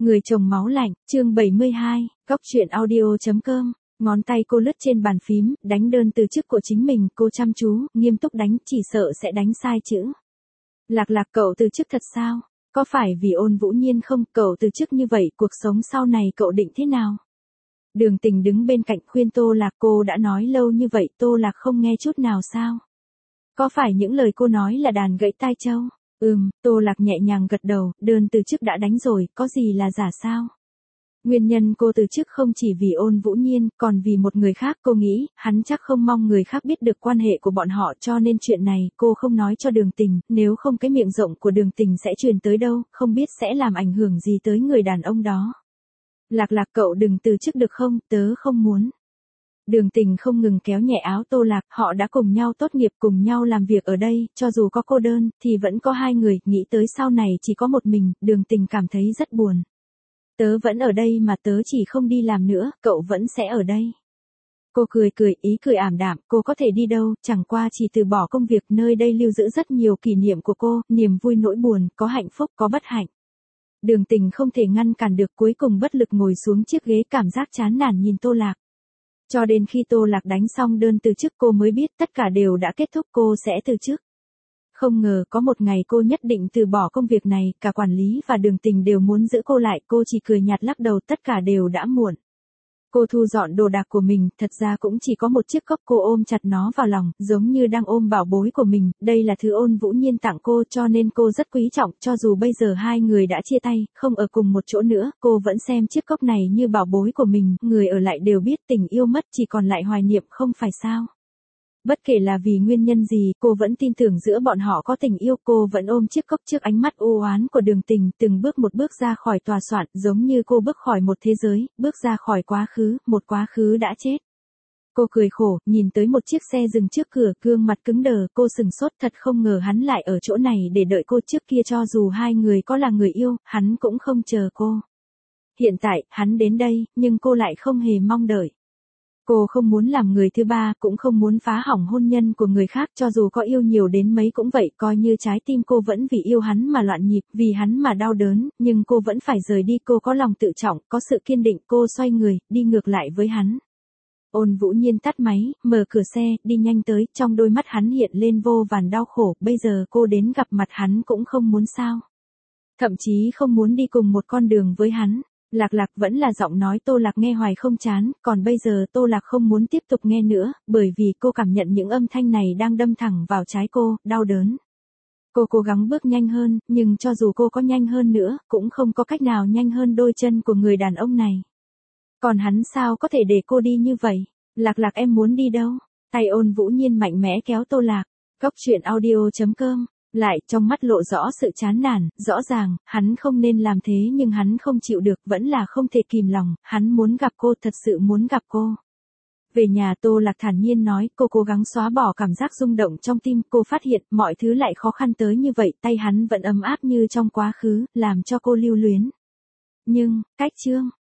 Người chồng máu lạnh, chương 72, góc truyện audio.com. Ngón tay cô lướt trên bàn phím, đánh đơn từ chức của chính mình, cô chăm chú, nghiêm túc đánh, chỉ sợ sẽ đánh sai chữ. Lạc Lạc, cậu từ chức thật sao? Có phải vì Ôn Vũ Nhiên không? Cậu từ chức như vậy, cuộc sống sau này cậu định thế nào? Đường Tình đứng bên cạnh khuyên Tô Lạc, cô đã nói lâu như vậy, Tô Lạc không nghe chút nào sao? Có phải những lời cô nói là đàn gãy tai châu? Tô Lạc nhẹ nhàng gật đầu, đơn từ chức đã đánh rồi, có gì là giả sao? Nguyên nhân cô từ chức không chỉ vì Ôn Vũ Nhiên, còn vì một người khác. Cô nghĩ, hắn chắc không mong người khác biết được quan hệ của bọn họ, cho nên chuyện này cô không nói cho Đường Tình, nếu không cái miệng rộng của Đường Tình sẽ truyền tới đâu, không biết sẽ làm ảnh hưởng gì tới người đàn ông đó. Lạc Lạc, cậu đừng từ chức được không, tớ không muốn. Đường Tình không ngừng kéo nhẹ áo Tô Lạc, họ đã cùng nhau tốt nghiệp, cùng nhau làm việc ở đây, cho dù có cô đơn, thì vẫn có hai người, nghĩ tới sau này chỉ có một mình, Đường Tình cảm thấy rất buồn. Tớ vẫn ở đây mà, tớ chỉ không đi làm nữa, cậu vẫn sẽ ở đây. Cô cười cười, ý cười ảm đạm, cô có thể đi đâu, chẳng qua chỉ từ bỏ công việc, nơi đây lưu giữ rất nhiều kỷ niệm của cô, niềm vui nỗi buồn, có hạnh phúc, có bất hạnh. Đường Tình không thể ngăn cản được, cuối cùng bất lực ngồi xuống chiếc ghế, cảm giác chán nản nhìn Tô Lạc. Cho đến khi Tô Lạc đánh xong đơn từ chức cô mới biết tất cả đều đã kết thúc, cô sẽ từ chức. Không ngờ có một ngày cô nhất định từ bỏ công việc này, cả quản lý và Đường Tình đều muốn giữ cô lại, cô chỉ cười nhạt lắc đầu, tất cả đều đã muộn. Cô thu dọn đồ đạc của mình, thật ra cũng chỉ có một chiếc cốc, cô ôm chặt nó vào lòng, giống như đang ôm bảo bối của mình, đây là thứ Ôn Vũ Nhiên tặng cô, cho nên cô rất quý trọng, cho dù bây giờ hai người đã chia tay, không ở cùng một chỗ nữa, cô vẫn xem chiếc cốc này như bảo bối của mình, người ở lại đều biết tình yêu mất, chỉ còn lại hoài niệm, không phải sao? Bất kể là vì nguyên nhân gì, cô vẫn tin tưởng giữa bọn họ có tình yêu, cô vẫn ôm chiếc cốc trước ánh mắt u oán của Đường Tình, từng bước một bước ra khỏi tòa soạn, giống như cô bước khỏi một thế giới, bước ra khỏi quá khứ, một quá khứ đã chết. Cô cười khổ, nhìn tới một chiếc xe dừng trước cửa, gương mặt cứng đờ, cô sừng sốt, thật không ngờ hắn lại ở chỗ này để đợi cô, trước kia cho dù hai người có là người yêu, hắn cũng không chờ cô. Hiện tại, hắn đến đây, nhưng cô lại không hề mong đợi. Cô không muốn làm người thứ ba, cũng không muốn phá hỏng hôn nhân của người khác, cho dù có yêu nhiều đến mấy cũng vậy, coi như trái tim cô vẫn vì yêu hắn mà loạn nhịp, vì hắn mà đau đớn, nhưng cô vẫn phải rời đi, cô có lòng tự trọng, có sự kiên định, cô xoay người, đi ngược lại với hắn. Ôn Vũ Nhiên tắt máy, mở cửa xe, đi nhanh tới, trong đôi mắt hắn hiện lên vô vàn đau khổ, bây giờ cô đến gặp mặt hắn cũng không muốn sao. Thậm chí không muốn đi cùng một con đường với hắn. Lạc Lạc, vẫn là giọng nói Tô Lạc nghe hoài không chán, còn bây giờ Tô Lạc không muốn tiếp tục nghe nữa, bởi vì cô cảm nhận những âm thanh này đang đâm thẳng vào trái cô, đau đớn. Cô cố gắng bước nhanh hơn, nhưng cho dù cô có nhanh hơn nữa, cũng không có cách nào nhanh hơn đôi chân của người đàn ông này. Còn hắn sao có thể để cô đi như vậy? Lạc Lạc, em muốn đi đâu? Tay Ôn Vũ Nhiên mạnh mẽ kéo Tô Lạc. Góc truyện audio.com. Lại, trong mắt lộ rõ sự chán nản, rõ ràng, hắn không nên làm thế nhưng hắn không chịu được, vẫn là không thể kìm lòng, hắn muốn gặp cô, thật sự muốn gặp cô. Về nhà Tô Lạc thản nhiên nói, cô cố gắng xóa bỏ cảm giác rung động trong tim, cô phát hiện, mọi thứ lại khó khăn tới như vậy, tay hắn vẫn ấm áp như trong quá khứ, làm cho cô lưu luyến. Nhưng, cách chương.